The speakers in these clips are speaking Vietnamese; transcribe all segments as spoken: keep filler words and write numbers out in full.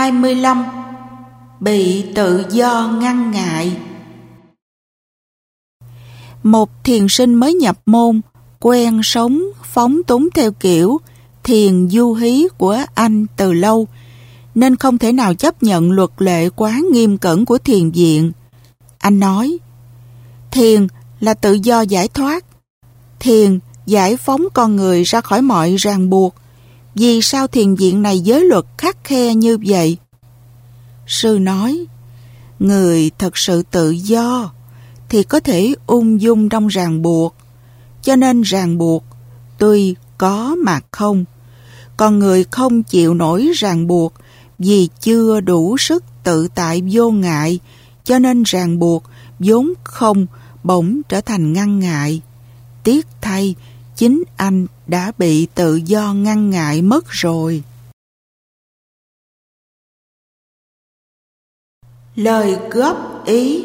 hai mươi lăm. Bị tự do ngăn ngại. Một thiền sinh mới nhập môn, quen sống phóng túng theo kiểu thiền du hí của anh từ lâu, nên không thể nào chấp nhận luật lệ quá nghiêm cẩn của thiền viện. Anh nói, thiền là tự do giải thoát. Thiền giải phóng con người ra khỏi mọi ràng buộc. Vì sao thiền viện này giới luật khắt khe như vậy? Sư nói, người thật sự tự do thì có thể ung dung trong ràng buộc. Cho nên ràng buộc tuy có mà không. Còn người không chịu nổi ràng buộc vì chưa đủ sức tự tại vô ngại, cho nên ràng buộc vốn không bỗng trở thành ngăn ngại. Tiếc thay, chính anh đã bị tự do ngăn ngại mất rồi. Lời góp ý.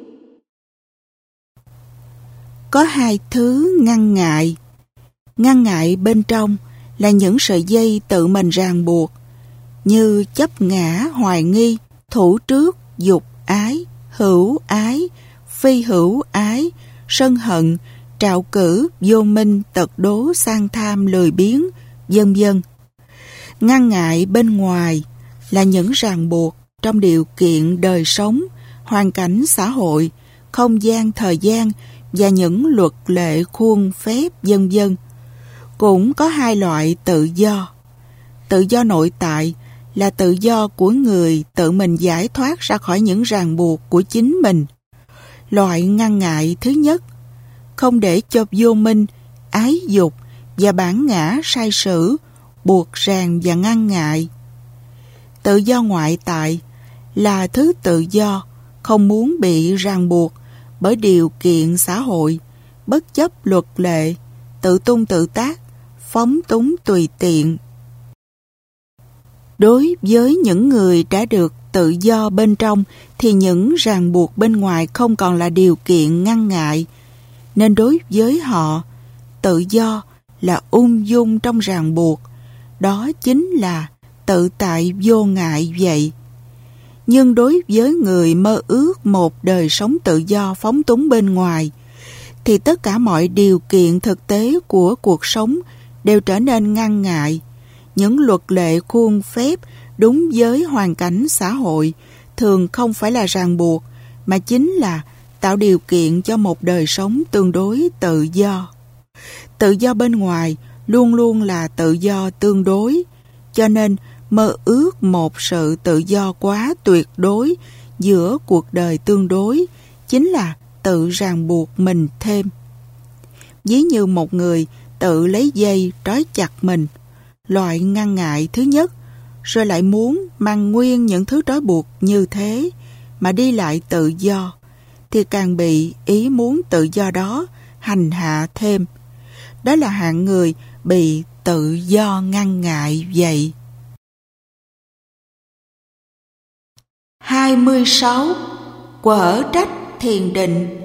Có hai thứ ngăn ngại. Ngăn ngại bên trong là những sợi dây tự mình ràng buộc, như chấp ngã, hoài nghi, thủ trước, dục ái, hữu ái, phi hữu ái, sân hận, trạo cử, vô minh, tật đố, sang tham, lười biếng, vân vân. Ngăn ngại bên ngoài là những ràng buộc trong điều kiện đời sống, hoàn cảnh xã hội, không gian, thời gian và những luật lệ, khuôn phép, vân vân. Cũng có hai loại tự do. Tự do nội tại là tự do của người tự mình giải thoát ra khỏi những ràng buộc của chính mình. Loại ngăn ngại thứ nhất, không để cho vô minh, ái dục và bản ngã sai sử buộc ràng và ngăn ngại. Tự do ngoại tại là thứ tự do không muốn bị ràng buộc bởi điều kiện xã hội, bất chấp luật lệ, tự tung tự tác, phóng túng tùy tiện. Đối với những người đã được tự do bên trong thì những ràng buộc bên ngoài không còn là điều kiện ngăn ngại, nên đối với họ, tự do là ung dung trong ràng buộc, đó chính là tự tại vô ngại vậy. Nhưng đối với người mơ ước một đời sống tự do phóng túng bên ngoài, thì tất cả mọi điều kiện thực tế của cuộc sống đều trở nên ngăn ngại. Những luật lệ khuôn phép đúng với hoàn cảnh xã hội thường không phải là ràng buộc, mà chính là tạo điều kiện cho một đời sống tương đối tự do. Tự do bên ngoài luôn luôn là tự do tương đối, cho nên mơ ước một sự tự do quá tuyệt đối giữa cuộc đời tương đối chính là tự ràng buộc mình thêm. Ví như một người tự lấy dây trói chặt mình, loại ngăn ngại thứ nhất, rồi lại muốn mang nguyên những thứ trói buộc như thế mà đi lại tự do, thì càng bị ý muốn tự do đó hành hạ thêm. Đó là hạng người bị tự do ngăn ngại vậy. hai mươi sáu. Quở trách thiền định.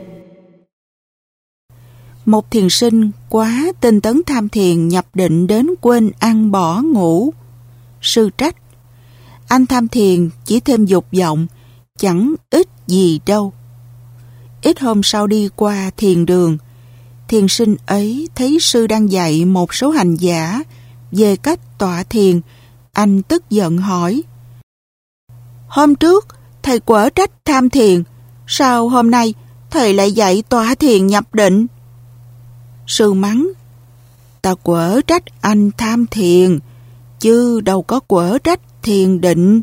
Một thiền sinh quá tinh tấn tham thiền nhập định đến quên ăn bỏ ngủ. Sư trách, anh tham thiền chỉ thêm dục vọng, chẳng ích gì đâu. Ít hôm sau đi qua thiền đường, thiền sinh ấy thấy sư đang dạy một số hành giả về cách tọa thiền. Anh tức giận hỏi, hôm trước thầy quở trách tham thiền, sao hôm nay thầy lại dạy tọa thiền nhập định? Sư mắng, ta quở trách anh tham thiền, chứ đâu có quở trách thiền định.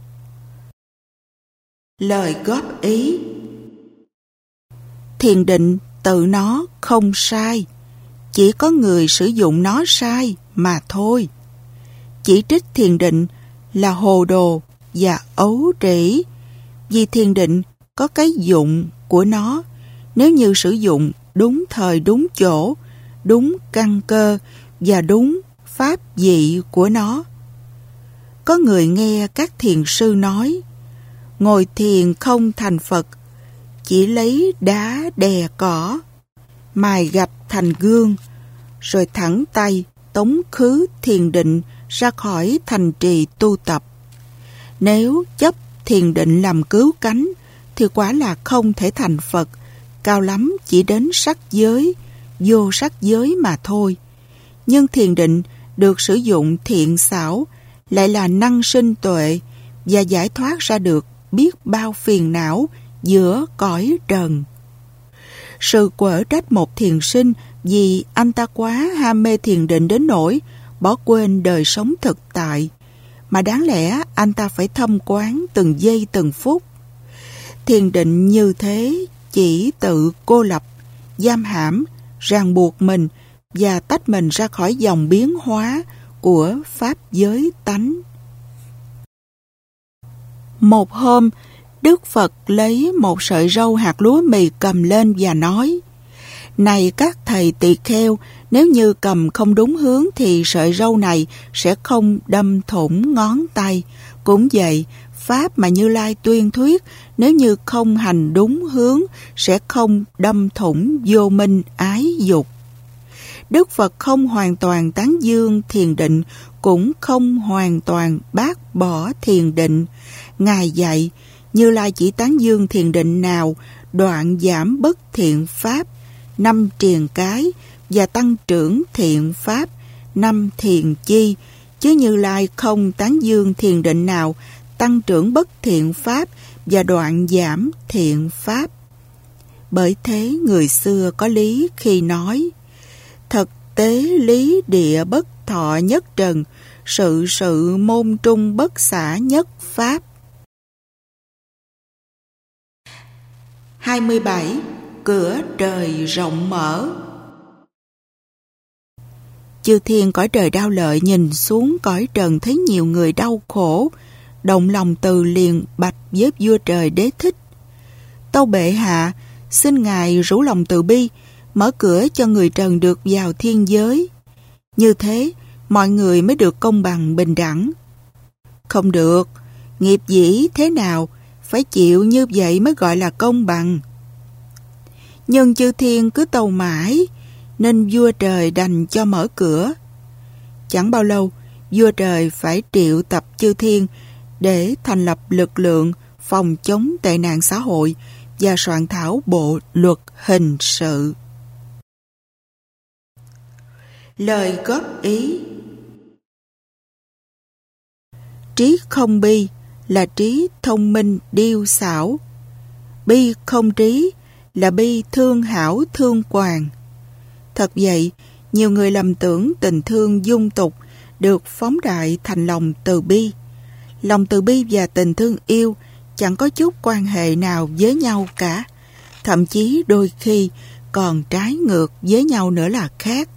Lời góp ý. Thiền định tự nó không sai, chỉ có người sử dụng nó sai mà thôi. Chỉ trích thiền định là hồ đồ và ấu trĩ, vì thiền định có cái dụng của nó, nếu như sử dụng đúng thời đúng chỗ, đúng căn cơ và đúng pháp vị của nó. Có người nghe các thiền sư nói, ngồi thiền không thành Phật, chỉ lấy đá đè cỏ, mài gạch thành gương, rồi thẳng tay tống khứ thiền định ra khỏi thành trì tu tập. Nếu chấp thiền định làm cứu cánh thì quả là không thể thành Phật, cao lắm chỉ đến sắc giới, vô sắc giới mà thôi. Nhưng thiền định được sử dụng thiện xảo lại là năng sinh tuệ và giải thoát ra được biết bao phiền não giữa cõi trần. Sự quở trách một thiền sinh vì anh ta quá ham mê thiền định đến nỗi bỏ quên đời sống thực tại, mà đáng lẽ anh ta phải thâm quán từng giây từng phút. Thiền định như thế chỉ tự cô lập, giam hãm, ràng buộc mình và tách mình ra khỏi dòng biến hóa của pháp giới tánh. Một hôm, Đức Phật lấy một sợi râu hạt lúa mì cầm lên và nói: Này các thầy tỳ kheo, nếu như cầm không đúng hướng thì sợi râu này sẽ không đâm thủng ngón tay. Cũng vậy, pháp mà Như Lai tuyên thuyết nếu như không hành đúng hướng sẽ không đâm thủng vô minh ái dục. Đức Phật không hoàn toàn tán dương thiền định, cũng không hoàn toàn bác bỏ thiền định. Ngài dạy, Như Lai chỉ tán dương thiền định nào đoạn giảm bất thiện pháp, năm triền cái, và tăng trưởng thiện pháp, năm thiền chi, chứ Như Lai không tán dương thiền định nào tăng trưởng bất thiện pháp và đoạn giảm thiện pháp. Bởi thế người xưa có lý khi nói: Thực tế lý địa bất thọ nhất trần, sự sự môn trung bất xả nhất pháp. hai mươi bảy. Cửa trời rộng mở. Chư thiên cõi trời Đao Lợi nhìn xuống cõi trần thấy nhiều người đau khổ, động lòng từ liền bạch với vua trời Đế Thích: Tâu bệ hạ, xin ngài rủ lòng từ bi, mở cửa cho người trần được vào thiên giới. Như thế, mọi người mới được công bằng bình đẳng. Không được, nghiệp dĩ thế nào, phải chịu như vậy mới gọi là công bằng. Nhưng chư thiên cứ tâu mãi, nên vua trời đành cho mở cửa. Chẳng bao lâu, vua trời phải triệu tập chư thiên để thành lập lực lượng phòng chống tệ nạn xã hội và soạn thảo bộ luật hình sự. Lời góp ý. Trí không bi là trí thông minh điêu xảo. Bi không trí là bi thương hảo thương quàng. Thật vậy, nhiều người lầm tưởng tình thương dung tục được phóng đại thành lòng từ bi. Lòng từ bi và tình thương yêu chẳng có chút quan hệ nào với nhau cả. Thậm chí đôi khi còn trái ngược với nhau nữa là khác.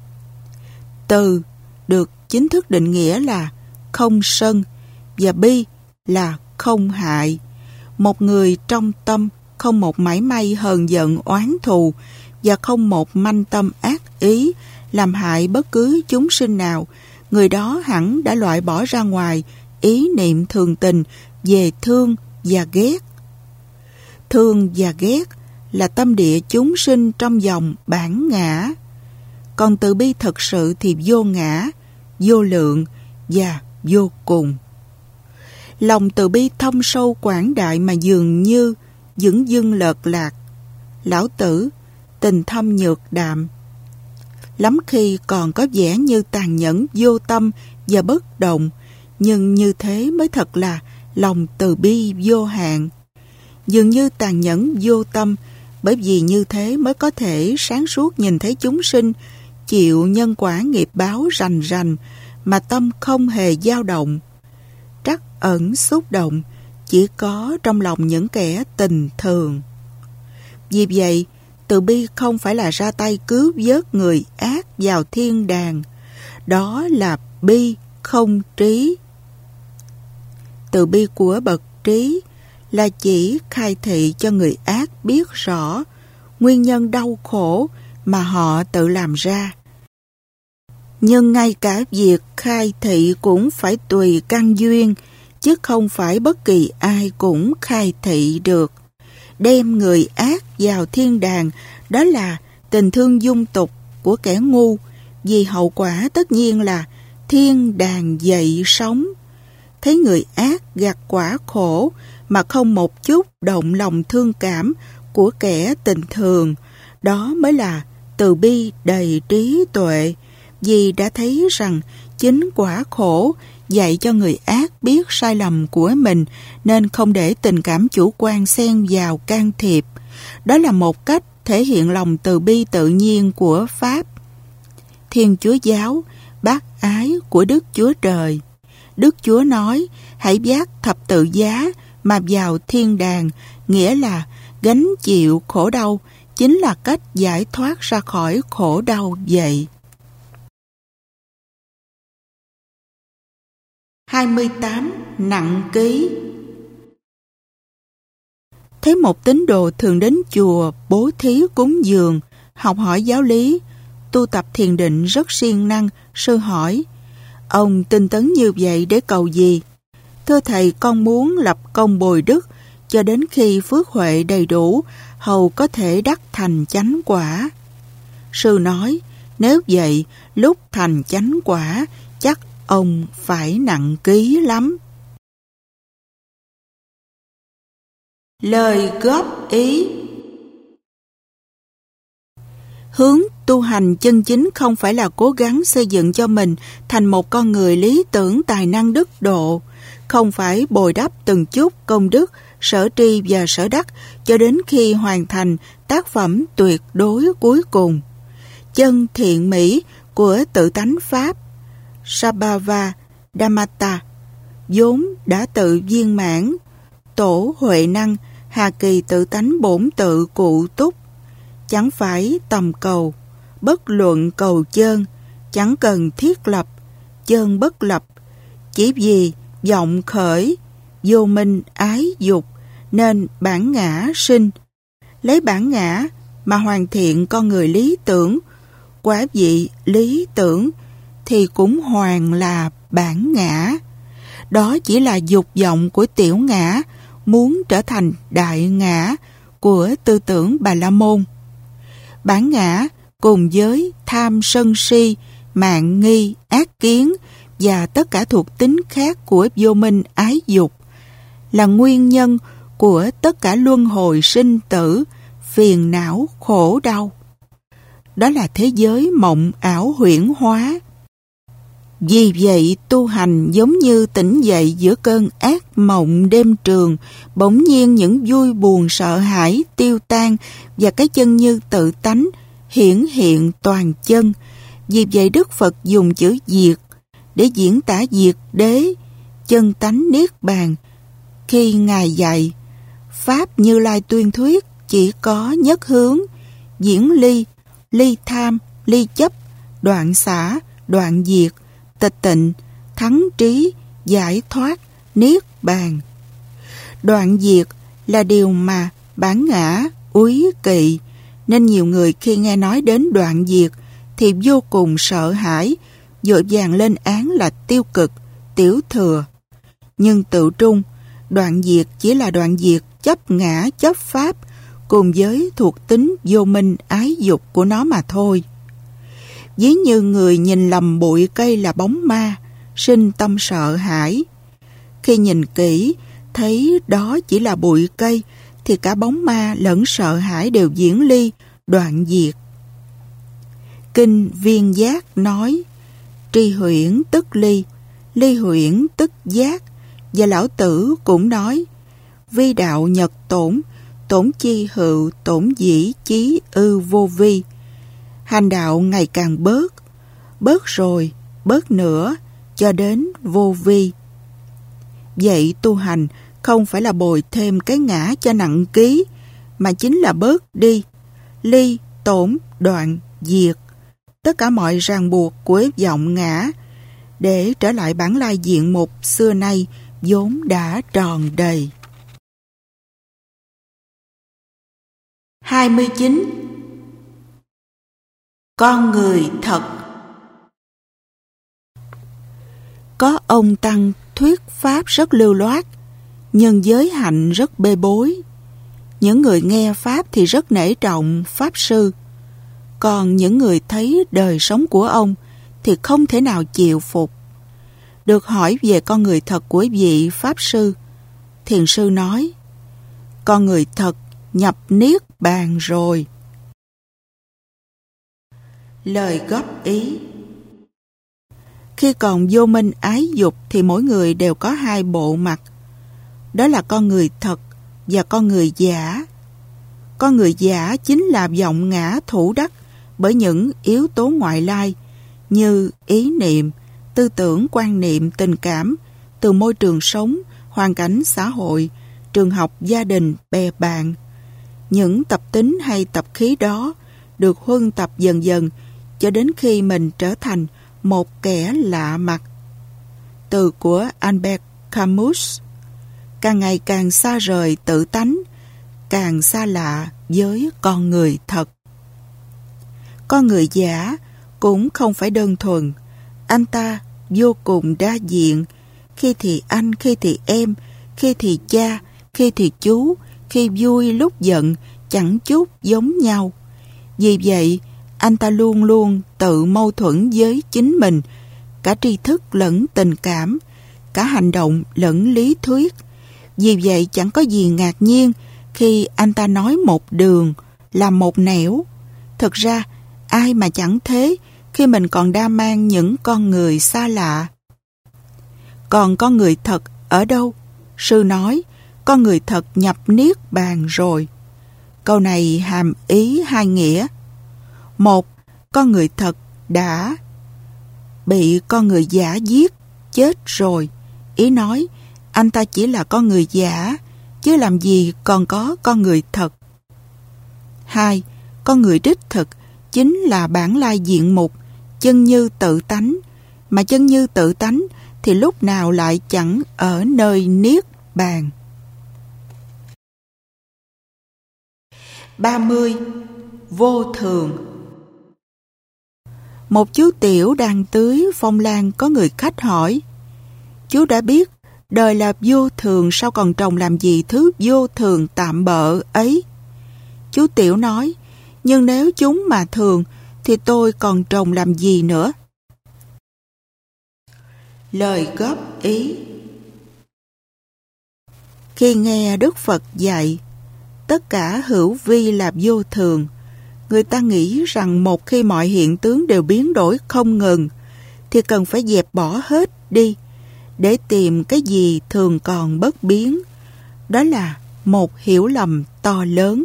Từ được chính thức định nghĩa là không sân và bi là không hại. Một người trong tâm không một mảy may hờn giận oán thù và không một manh tâm ác ý làm hại bất cứ chúng sinh nào, người đó hẳn đã loại bỏ ra ngoài ý niệm thường tình về thương và ghét. Thương và ghét là tâm địa chúng sinh trong dòng bản ngã. Còn từ bi thật sự thì vô ngã, vô lượng và vô cùng. Lòng từ bi thâm sâu quảng đại mà dường như dửng dưng lợt lạc. Lão Tử, tình thâm nhược đạm. Lắm khi còn có vẻ như tàn nhẫn vô tâm và bất động, nhưng như thế mới thật là lòng từ bi vô hạn. Dường như tàn nhẫn vô tâm, bởi vì như thế mới có thể sáng suốt nhìn thấy chúng sinh chịu nhân quả nghiệp báo rành rành mà tâm không hề dao động. Trắc ẩn xúc động chỉ có trong lòng những kẻ tình thường. Vì vậy, từ bi không phải là ra tay cứu vớt người ác vào thiên đàng. Đó là bi không trí. Từ bi của bậc trí là chỉ khai thị cho người ác biết rõ nguyên nhân đau khổ mà họ tự làm ra. Nhưng ngay cả việc khai thị cũng phải tùy căn duyên, chứ không phải bất kỳ ai cũng khai thị được. Đem người ác vào thiên đàng, đó là tình thương dung tục của kẻ ngu, vì hậu quả tất nhiên là thiên đàng dậy sống. thấy người ác gặt quả khổ mà không một chút động lòng thương cảm của kẻ tình thường, đó mới là từ bi đầy trí tuệ, vì đã thấy rằng chính quả khổ dạy cho người ác biết sai lầm của mình, nên không để tình cảm chủ quan xen vào can thiệp. Đó là một cách thể hiện lòng từ bi tự nhiên của Pháp. Thiên Chúa Giáo, bác ái của Đức Chúa Trời. Đức Chúa nói, hãy vác thập tự giá mà vào thiên đàng, nghĩa là gánh chịu khổ đau, chính là cách giải thoát ra khỏi khổ đau vậy. hai mươi tám. Nặng ký. Thấy một tín đồ thường đến chùa bố thí cúng dường, học hỏi giáo lý, tu tập thiền định rất siêng năng, sư hỏi, ông tinh tấn như vậy để cầu gì? Thưa thầy, con muốn lập công bồi đức, cho đến khi phước huệ đầy đủ, hầu có thể đắc thành chánh quả. Sư nói, nếu vậy, lúc thành chánh quả, chắc ông phải nặng ký lắm. Lời góp ý. Hướng tu hành chân chính không phải là cố gắng xây dựng cho mình thành một con người lý tưởng tài năng đức độ, không phải bồi đắp từng chút công đức, sở tri và sở đắc cho đến khi hoàn thành tác phẩm tuyệt đối cuối cùng. Chân thiện mỹ của tự tánh Pháp, Sabhava Dhammata, vốn đã tự viên mãn, tổ huệ năng, hà kỳ tự tánh bổn tự cụ túc, chẳng phải tầm cầu, bất luận cầu chơn, chẳng cần thiết lập, chơn bất lập, chỉ vì vọng khởi, vô minh ái dục, nên bản ngã sinh. Lấy bản ngã mà hoàn thiện con người lý tưởng, quả vị lý tưởng thì cũng hoàn là bản ngã. Đó chỉ là dục vọng của tiểu ngã, muốn trở thành đại ngã của tư tưởng Bà La Môn. Bản ngã cùng với tham sân si, mạn nghi, ác kiến và tất cả thuộc tính khác của vô minh ái dục là nguyên nhân của tất cả luân hồi sinh tử, phiền não, khổ đau. Đó là thế giới mộng ảo huyễn hóa. Vì vậy tu hành giống như tỉnh dậy giữa cơn ác mộng đêm trường, bỗng nhiên những vui buồn sợ hãi tiêu tan và cái chân như tự tánh hiển hiện toàn chân. Vì vậy Đức Phật dùng chữ diệt để diễn tả diệt đế, chân tánh niết bàn. Khi Ngài dạy, Pháp Như Lai tuyên thuyết chỉ có nhất hướng, diễn ly, ly tham, ly chấp, đoạn xả, đoạn diệt, tịch tịnh, thắng trí, giải thoát, niết bàn. Đoạn diệt là điều mà bản ngã úy kỵ, nên nhiều người khi nghe nói đến đoạn diệt thì vô cùng sợ hãi, vội vàng lên án là tiêu cực, tiểu thừa. Nhưng tự trung, đoạn diệt chỉ là đoạn diệt chấp ngã chấp pháp cùng với thuộc tính vô minh ái dục của nó mà thôi. Ví như người nhìn lầm bụi cây là bóng ma, sinh tâm sợ hãi. Khi nhìn kỹ, thấy đó chỉ là bụi cây, thì cả bóng ma lẫn sợ hãi đều diễn ly, đoạn diệt. Kinh Viên Giác nói, tri huyễn tức ly, ly huyễn tức giác. Và Lão Tử cũng nói, vi đạo nhật tổn, tổn chi hữu, tổn dĩ chí ư vô vi. Hành đạo ngày càng bớt, bớt rồi, bớt nữa, cho đến vô vi. Vậy tu hành không phải là bồi thêm cái ngã cho nặng ký, mà chính là bớt đi, ly, tổn, đoạn, diệt, tất cả mọi ràng buộc của vọng ngã, để trở lại bản lai diện mục xưa nay vốn đã tròn đầy. hai mươi chín. Con người thật. Có ông Tăng thuyết pháp rất lưu loát, nhưng giới hạnh rất bê bối. Những người nghe pháp thì rất nể trọng pháp sư, còn những người thấy đời sống của ông thì không thể nào chịu phục. được hỏi về con người thật của vị Pháp Sư. Thiền sư nói, con người thật nhập niết bàn rồi. Lời góp ý. Khi còn vô minh ái dục thì mỗi người đều có hai bộ mặt. Đó là con người thật và con người giả. Con người giả chính là vọng ngã thủ đắc bởi những yếu tố ngoại lai như ý niệm, tư tưởng, quan niệm, tình cảm từ môi trường sống, hoàn cảnh xã hội, trường học, gia đình, bè bạn. Những tập tính hay tập khí đó được huân tập dần dần cho đến khi mình trở thành một kẻ lạ mặt. Từ của Albert Camus, càng ngày càng xa rời tự tánh, càng xa lạ với con người thật. Con người giả cũng không phải đơn thuần. Anh ta vô cùng đa diện, khi thì anh, khi thì em, khi thì cha, khi thì chú, khi vui lúc giận, chẳng chút giống nhau. Vì vậy, anh ta luôn luôn tự mâu thuẫn với chính mình, cả tri thức lẫn tình cảm, cả hành động lẫn lý thuyết. Vì vậy chẳng có gì ngạc nhiên khi anh ta nói một đường, làm một nẻo. Thực ra, ai mà chẳng thế khi mình còn đa mang những con người xa lạ. Còn con người thật ở đâu? Sư nói, con người thật nhập niết bàn rồi. Câu này hàm ý hai nghĩa. Một, con người thật đã bị con người giả giết, chết rồi. Ý nói, anh ta chỉ là con người giả, chứ làm gì còn có con người thật. Hai, con người đích thực chính là bản lai diện mục, chân như tự tánh, mà chân như tự tánh thì lúc nào lại chẳng ở nơi niết bàn. ba mươi. Vô thường. Một chú tiểu đang tưới phong lan có người khách hỏi, chú đã biết đời là vô thường, sao còn trồng làm gì thứ vô thường tạm bợ ấy? Chú tiểu nói, nhưng nếu chúng mà thường thì tôi còn trồng làm gì nữa? Lời góp ý. Khi nghe Đức Phật dạy tất cả hữu vi là vô thường, người ta nghĩ rằng một khi mọi hiện tướng đều biến đổi không ngừng thì cần phải dẹp bỏ hết đi để tìm cái gì thường còn bất biến. Đó là một hiểu lầm to lớn.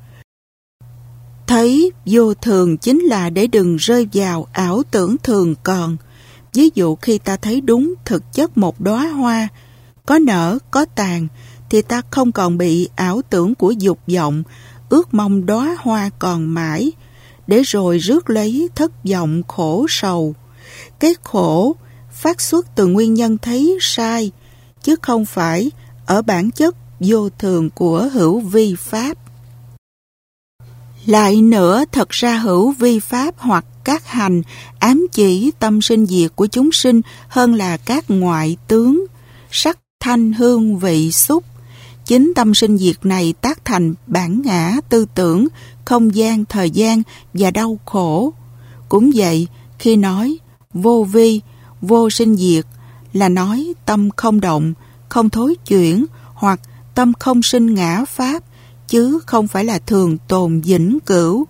Thấy vô thường chính là để đừng rơi vào ảo tưởng thường còn. Ví dụ khi ta thấy đúng thực chất một đóa hoa, có nở, có tàn, thì ta không còn bị ảo tưởng của dục vọng, ước mong đóa hoa còn mãi, để rồi rước lấy thất vọng khổ sầu. Cái khổ phát xuất từ nguyên nhân thấy sai, chứ không phải ở bản chất vô thường của hữu vi pháp. Lại nữa, thật ra hữu vi pháp hoặc các hành ám chỉ tâm sinh diệt của chúng sinh hơn là các ngoại tướng, sắc, thanh, hương, vị, xúc. Chính tâm sinh diệt này tác thành bản ngã, tư tưởng, không gian, thời gian và đau khổ. Cũng vậy, khi nói vô vi, vô sinh diệt là nói tâm không động, không thối chuyển hoặc tâm không sinh ngã pháp, chứ không phải là thường tồn vĩnh cửu.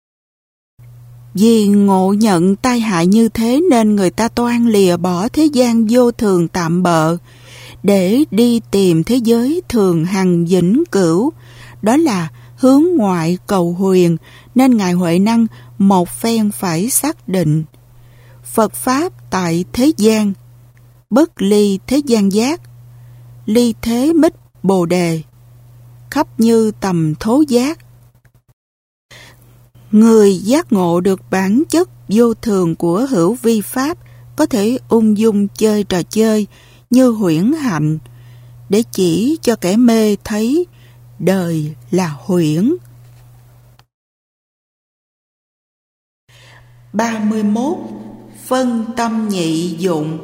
Vì ngộ nhận tai hại như thế nên người ta toan lìa bỏ thế gian vô thường tạm bợ để đi tìm thế giới thường hằng vĩnh cửu. Đó là hướng ngoại cầu huyền, nên Ngài Huệ Năng một phen phải xác định. Phật Pháp tại thế gian, bất ly thế gian giác, ly thế mít bồ đề, khắp như tầm thố giác. Người giác ngộ được bản chất vô thường của hữu vi pháp có thể ung dung chơi trò chơi như huyễn hạnh, để chỉ cho kẻ mê thấy đời là huyễn. ba mươi mốt. Phân tâm nhị dụng.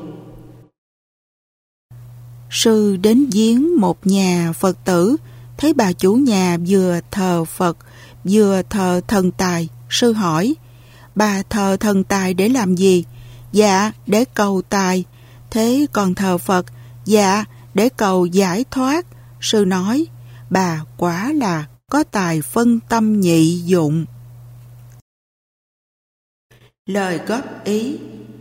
Sư đến viếng một nhà Phật tử, thấy bà chủ nhà vừa thờ Phật vừa thờ thần tài. Sư hỏi, bà thờ thần tài để làm gì? Dạ, để cầu tài. Thế còn thờ Phật? Dạ, để cầu giải thoát. Sư nói, bà quả là có tài phân tâm nhị dụng. Lời góp ý.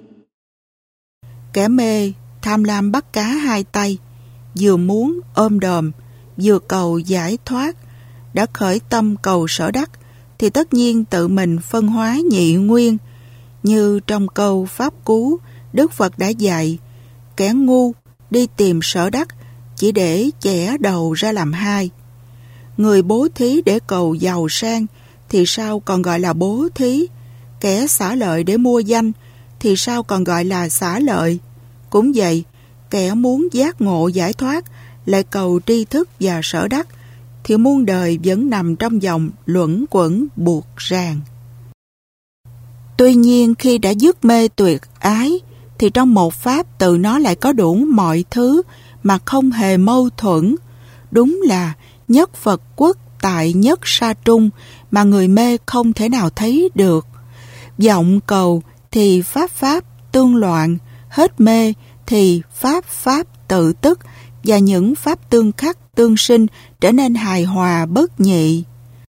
Kẻ mê tham lam bắt cá hai tay, vừa muốn ôm đồm, vừa cầu giải thoát, đã khởi tâm cầu sở đắc, thì tất nhiên tự mình phân hóa nhị nguyên. Như trong câu Pháp Cú, Đức Phật đã dạy, kẻ ngu đi tìm sở đắc chỉ để chẻ đầu ra làm hai. Người bố thí để cầu giàu sang thì sao còn gọi là bố thí? Kẻ xả lợi để mua danh thì sao còn gọi là xả lợi? Cũng vậy, kẻ muốn giác ngộ giải thoát lại cầu tri thức và sở đắc thì muôn đời vẫn nằm trong vòng luẩn quẩn buộc ràng. Tuy nhiên khi đã dứt mê tuyệt ái thì trong một pháp tự nó lại có đủ mọi thứ mà không hề mâu thuẫn. Đúng là nhất Phật quốc tại nhất sa trung mà người mê không thể nào thấy được. Vọng cầu thì pháp pháp tương loạn, hết mê thì pháp pháp tự tức, và những pháp tương khắc tương sinh trở nên hài hòa bất nhị.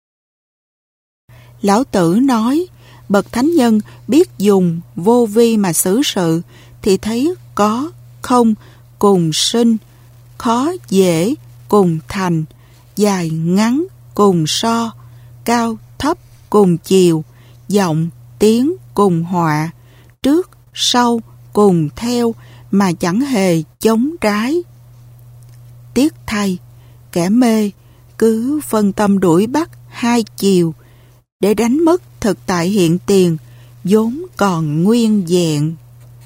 Lão Tử nói, bậc thánh nhân biết dùng vô vi mà xử sự thì thấy có, không cùng sinh, khó dễ cùng thành, dài ngắn cùng so, cao thấp cùng chiều, vọng tiếng cùng họa, trước sau cùng theo mà chẳng hề chống trái. Tiếc thay, kẻ mê cứ phân tâm đuổi bắt hai chiều để đánh mất thực tại hiện tiền vốn còn nguyên vẹn.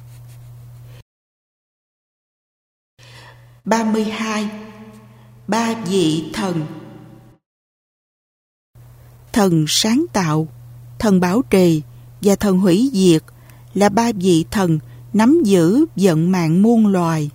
ba mươi hai. Ba vị thần. Thần sáng tạo, thần bảo trì và thần hủy diệt là ba vị thần nắm giữ vận mạng muôn loài.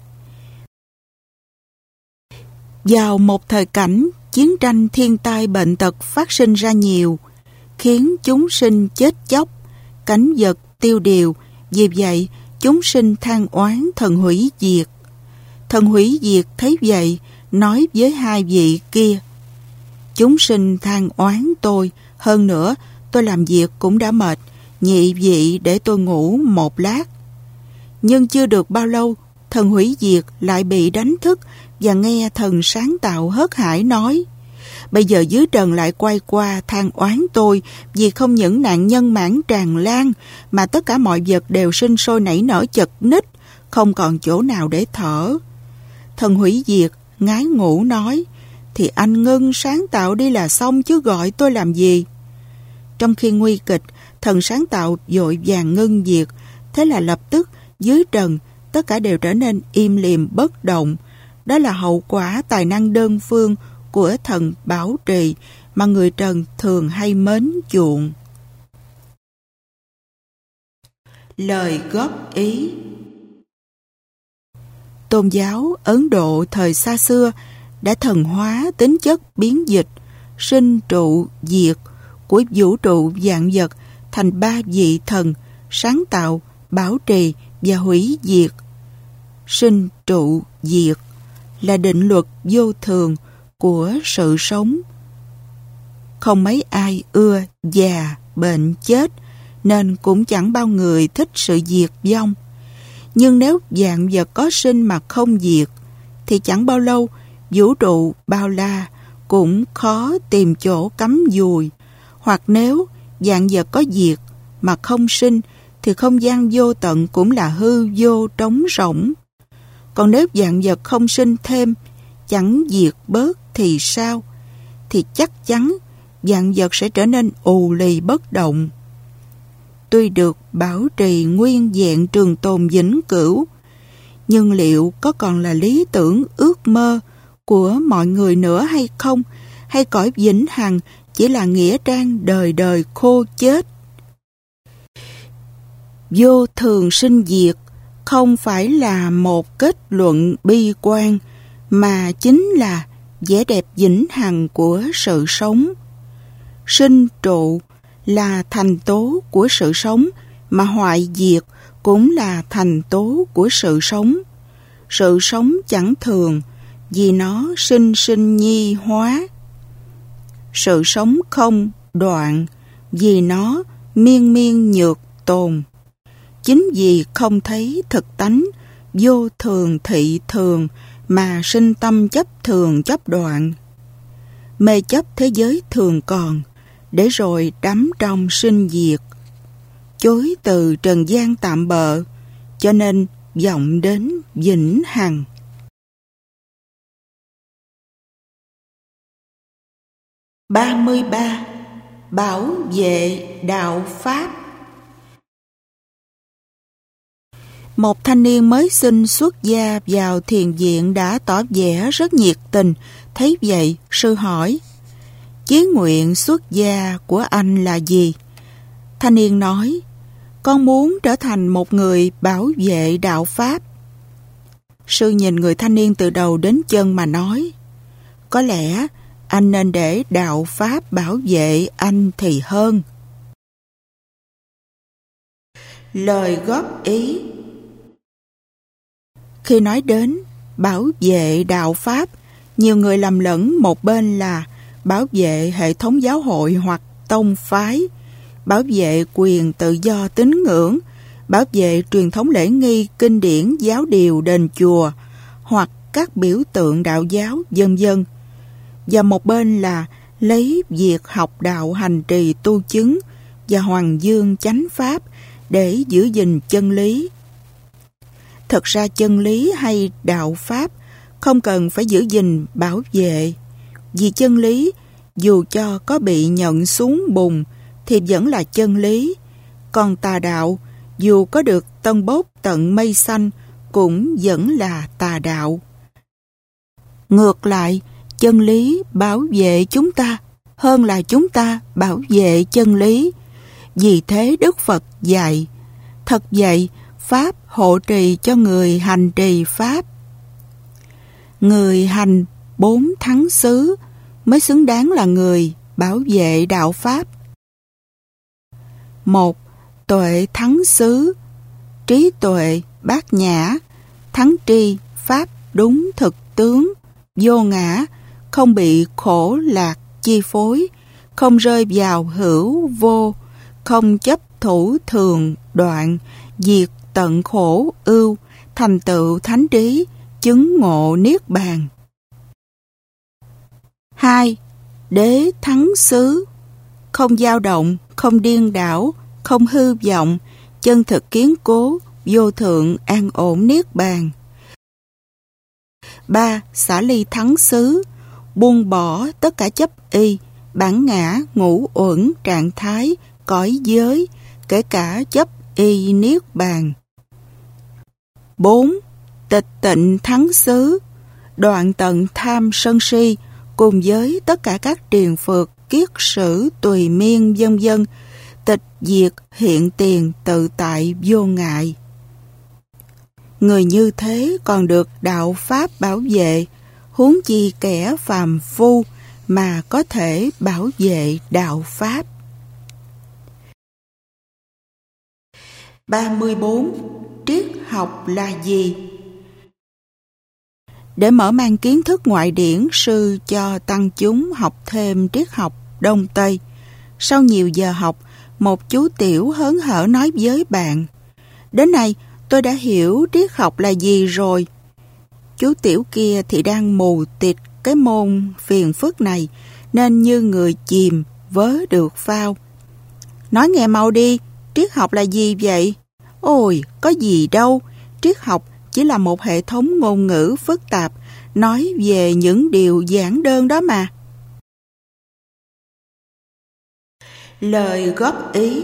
Vào một thời cảnh chiến tranh, thiên tai, bệnh tật phát sinh ra nhiều, khiến chúng sinh chết chóc, cảnh vật tiêu điều. Vì vậy, chúng sinh than oán thần hủy diệt. Thần hủy diệt thấy vậy, nói với hai vị kia, chúng sinh than oán tôi, hơn nữa tôi làm việc cũng đã mệt, nhị vị để tôi ngủ một lát. Nhưng chưa được bao lâu, thần hủy diệt lại bị đánh thức và nghe thần sáng tạo hớt hải nói, bây giờ dưới trần lại quay qua than oán tôi vì không những nạn nhân mãn tràn lan mà tất cả mọi vật đều sinh sôi nảy nở chật ních, không còn chỗ nào để thở. Thần hủy diệt ngái ngủ nói, thì anh ngưng sáng tạo đi là xong chứ gọi tôi làm gì. Trong khi nguy kịch, thần sáng tạo vội vàng ngưng diệt, thế là lập tức dưới trần tất cả đều trở nên im lìm bất động. Đó là hậu quả tài năng đơn phương của thần bảo trì mà người trần thường hay mến chuộng. Lời góp ý. Tôn giáo Ấn Độ thời xa xưa đã thần hóa tính chất biến dịch, sinh trụ diệt của vũ trụ vạn vật thành ba vị thần sáng tạo, bảo trì và hủy diệt. Sinh trụ diệt là định luật vô thường của sự sống. Không mấy ai ưa già, bệnh, chết, nên cũng chẳng bao người thích sự diệt vong. Nhưng nếu vạn vật có sinh mà không diệt, thì chẳng bao lâu vũ trụ bao la cũng khó tìm chỗ cắm dùi. Hoặc nếu vạn vật có diệt mà không sinh, thì không gian vô tận cũng là hư vô trống rỗng. Còn nếu vạn vật không sinh thêm, chẳng diệt bớt thì sao? Thì chắc chắn vạn vật sẽ trở nên ù lì bất động. Tuy được bảo trì nguyên vẹn trường tồn vĩnh cửu, nhưng liệu có còn là lý tưởng ước mơ của mọi người nữa hay không? Hay cõi vĩnh hằng chỉ là nghĩa trang đời đời khô chết? Vô thường sinh diệt không phải là một kết luận bi quan, mà chính là vẻ đẹp vĩnh hằng của sự sống. Sinh trụ là thành tố của sự sống, mà hoại diệt cũng là thành tố của sự sống. Sự sống chẳng thường, vì nó sinh sinh nhi hóa. Sự sống không đoạn, vì nó miên miên nhược tồn. Chính vì không thấy thực tánh, vô thường thị thường, mà sinh tâm chấp thường chấp đoạn. Mê chấp thế giới thường còn, để rồi đắm trong sinh diệt. Chối từ trần gian tạm bợ, cho nên vọng đến vĩnh hằng. ba mươi ba. Bảo vệ đạo Pháp. Một thanh niên mới sinh xuất gia vào thiền viện đã tỏ vẻ rất nhiệt tình. Thấy vậy, sư hỏi: chí nguyện xuất gia của anh là gì? Thanh niên nói: con muốn trở thành một người bảo vệ đạo Pháp. Sư nhìn người thanh niên từ đầu đến chân mà nói: có lẽ anh nên để đạo Pháp bảo vệ anh thì hơn. Lời góp ý. Khi nói đến bảo vệ đạo Pháp, nhiều người lầm lẫn một bên là bảo vệ hệ thống giáo hội hoặc tông phái, bảo vệ quyền tự do tín ngưỡng, bảo vệ truyền thống lễ nghi, kinh điển, giáo điều, đền chùa, hoặc các biểu tượng đạo giáo, vân vân. Và một bên là lấy việc học đạo hành trì tu chứng và hoàng dương chánh pháp để giữ gìn chân lý. Thật ra chân lý hay đạo Pháp không cần phải giữ gìn bảo vệ, vì chân lý dù cho có bị nhận xuống bùn thì vẫn là chân lý, còn tà đạo dù có được tân bốc tận mây xanh cũng vẫn là tà đạo. Ngược lại, chân lý bảo vệ chúng ta hơn là chúng ta bảo vệ chân lý. Vì thế Đức Phật dạy: thật vậy, Pháp hộ trì cho người hành trì Pháp. Người hành bốn thắng xứ mới xứng đáng là người bảo vệ đạo Pháp. Một, tuệ thắng xứ, trí tuệ bát nhã, thắng tri Pháp đúng thực tướng, vô ngã, không bị khổ lạc chi phối, không rơi vào hữu vô, không chấp thủ thường đoạn, diệt tận khổ ưu, thành tựu thánh trí, chứng ngộ niết bàn. Hai, đế thắng xứ, không dao động, không điên đảo, không hư vọng, chân thực kiến cố, vô thượng an ổn niết bàn. Ba, xả ly thắng xứ, buông bỏ tất cả chấp y, bản ngã, ngũ uẩn, trạng thái, cõi giới, kể cả chấp y niết bàn. Bốn, tịch tịnh thắng xứ, đoạn tận tham sân si, cùng với tất cả các triền phược, kiết sử, tùy miên, vân vân, tịch diệt hiện tiền tự tại vô ngại. Người như thế còn được đạo Pháp bảo vệ, huống chi kẻ phàm phu mà có thể bảo vệ đạo Pháp. ba mươi bốn. Triết học là gì? Để mở mang kiến thức ngoại điển, sư cho tăng chúng học thêm triết học Đông Tây. Sau nhiều giờ học, một chú tiểu hớn hở nói với bạn: đến nay tôi đã hiểu triết học là gì rồi. Chú tiểu kia thì đang mù tịt cái môn phiền phức này, nên như người chìm vớ được phao. Nói nghe mau đi, triết học là gì vậy? Ôi, có gì đâu, triết học chỉ là một hệ thống ngôn ngữ phức tạp, nói về những điều giản đơn đó mà. Lời góp ý.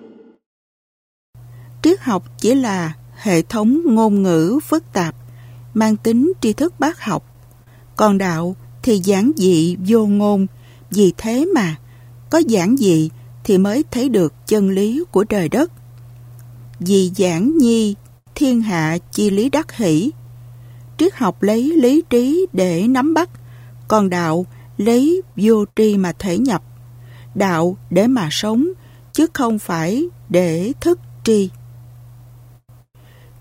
Triết học chỉ là hệ thống ngôn ngữ phức tạp, mang tính tri thức bác học. Còn đạo thì giản dị vô ngôn, vì thế mà có giản dị thì mới thấy được chân lý của trời đất. Vì giản nhi, thiên hạ chi lý đắc hỷ. Triết học lấy lý trí để nắm bắt, còn đạo lấy vô tri mà thể nhập. Đạo để mà sống, chứ không phải để thức tri.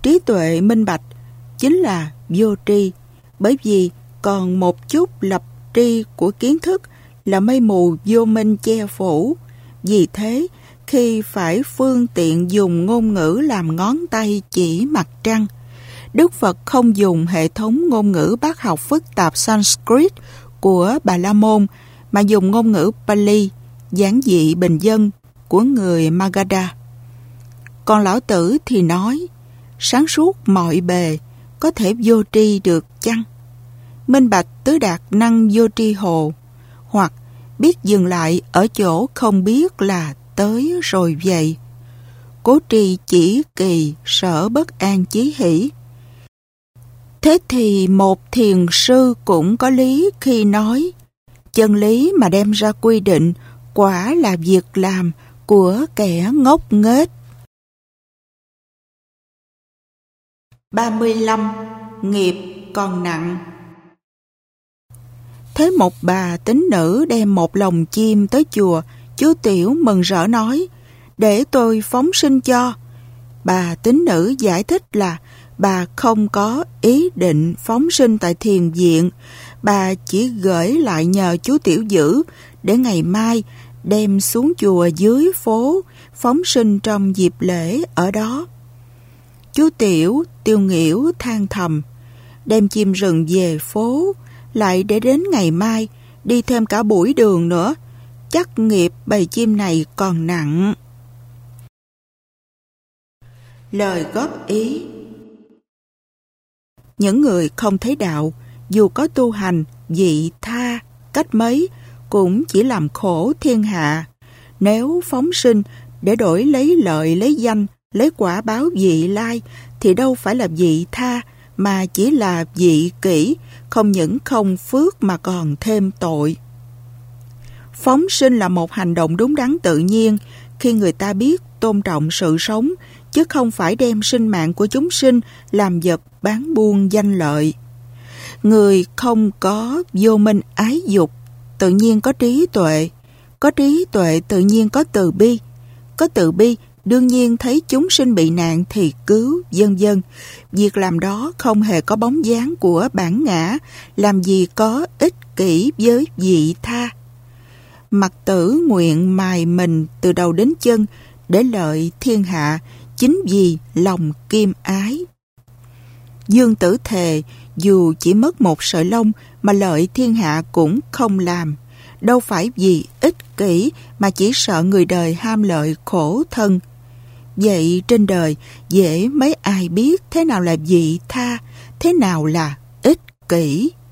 Trí tuệ minh bạch chính là vô tri, bởi vì còn một chút lập tri của kiến thức là mây mù vô minh che phủ. Vì thế, khi phải phương tiện dùng ngôn ngữ làm ngón tay chỉ mặt trăng, Đức Phật không dùng hệ thống ngôn ngữ bác học phức tạp Sanskrit của Bà La Môn, mà dùng ngôn ngữ Pali, giản dị bình dân của người Magadha. Còn Lão Tử thì nói, sáng suốt mọi bề, có thể vô tri được chăng? Minh bạch tứ đạt năng vô tri hồ, hoặc biết dừng lại ở chỗ không biết là tới rồi vậy. Cố tri chỉ kỳ, sở bất an chí hỷ. Thế thì một thiền sư cũng có lý khi nói, chân lý mà đem ra quy định quả là việc làm của kẻ ngốc nghếch. ba mươi lăm. Nghiệp còn nặng. Thế một bà tín nữ đem một lồng chim tới chùa, chú Tiểu mừng rỡ nói, để tôi phóng sinh cho. Bà tín nữ giải thích là bà không có ý định phóng sinh tại thiền viện, bà chỉ gửi lại nhờ chú Tiểu giữ để ngày mai đem xuống chùa dưới phố phóng sinh trong dịp lễ ở đó. Chú Tiểu tiêu nghỉu than thầm, đem chim rừng về phố, lại để đến ngày mai đi thêm cả buổi đường nữa, chắc nghiệp bầy chim này còn nặng. Lời góp ý. Những người không thấy đạo, dù có tu hành, vị tha, cách mấy, cũng chỉ làm khổ thiên hạ. Nếu phóng sinh để đổi lấy lợi, lấy danh, lấy quả báo vị lai, thì đâu phải là vị tha, mà chỉ là vị kỷ, không những không phước mà còn thêm tội. Phóng sinh là một hành động đúng đắn tự nhiên, khi người ta biết tôn trọng sự sống, chứ không phải đem sinh mạng của chúng sinh làm vật bán buôn danh lợi. Người không có vô minh ái dục, tự nhiên có trí tuệ. Có trí tuệ tự nhiên có từ bi. Có từ bi, đương nhiên thấy chúng sinh bị nạn thì cứu, vân vân. Việc làm đó không hề có bóng dáng của bản ngã, làm gì có ích kỷ với vị tha. Mặc Tử nguyện mài mình từ đầu đến chân để lợi thiên hạ, chính vì lòng kim ái. Dương Tử thề, dù chỉ mất một sợi lông mà lợi thiên hạ cũng không làm. Đâu phải vì ích kỷ mà chỉ sợ người đời ham lợi khổ thân. Vậy trên đời dễ mấy ai biết thế nào là vị tha, thế nào là ích kỷ.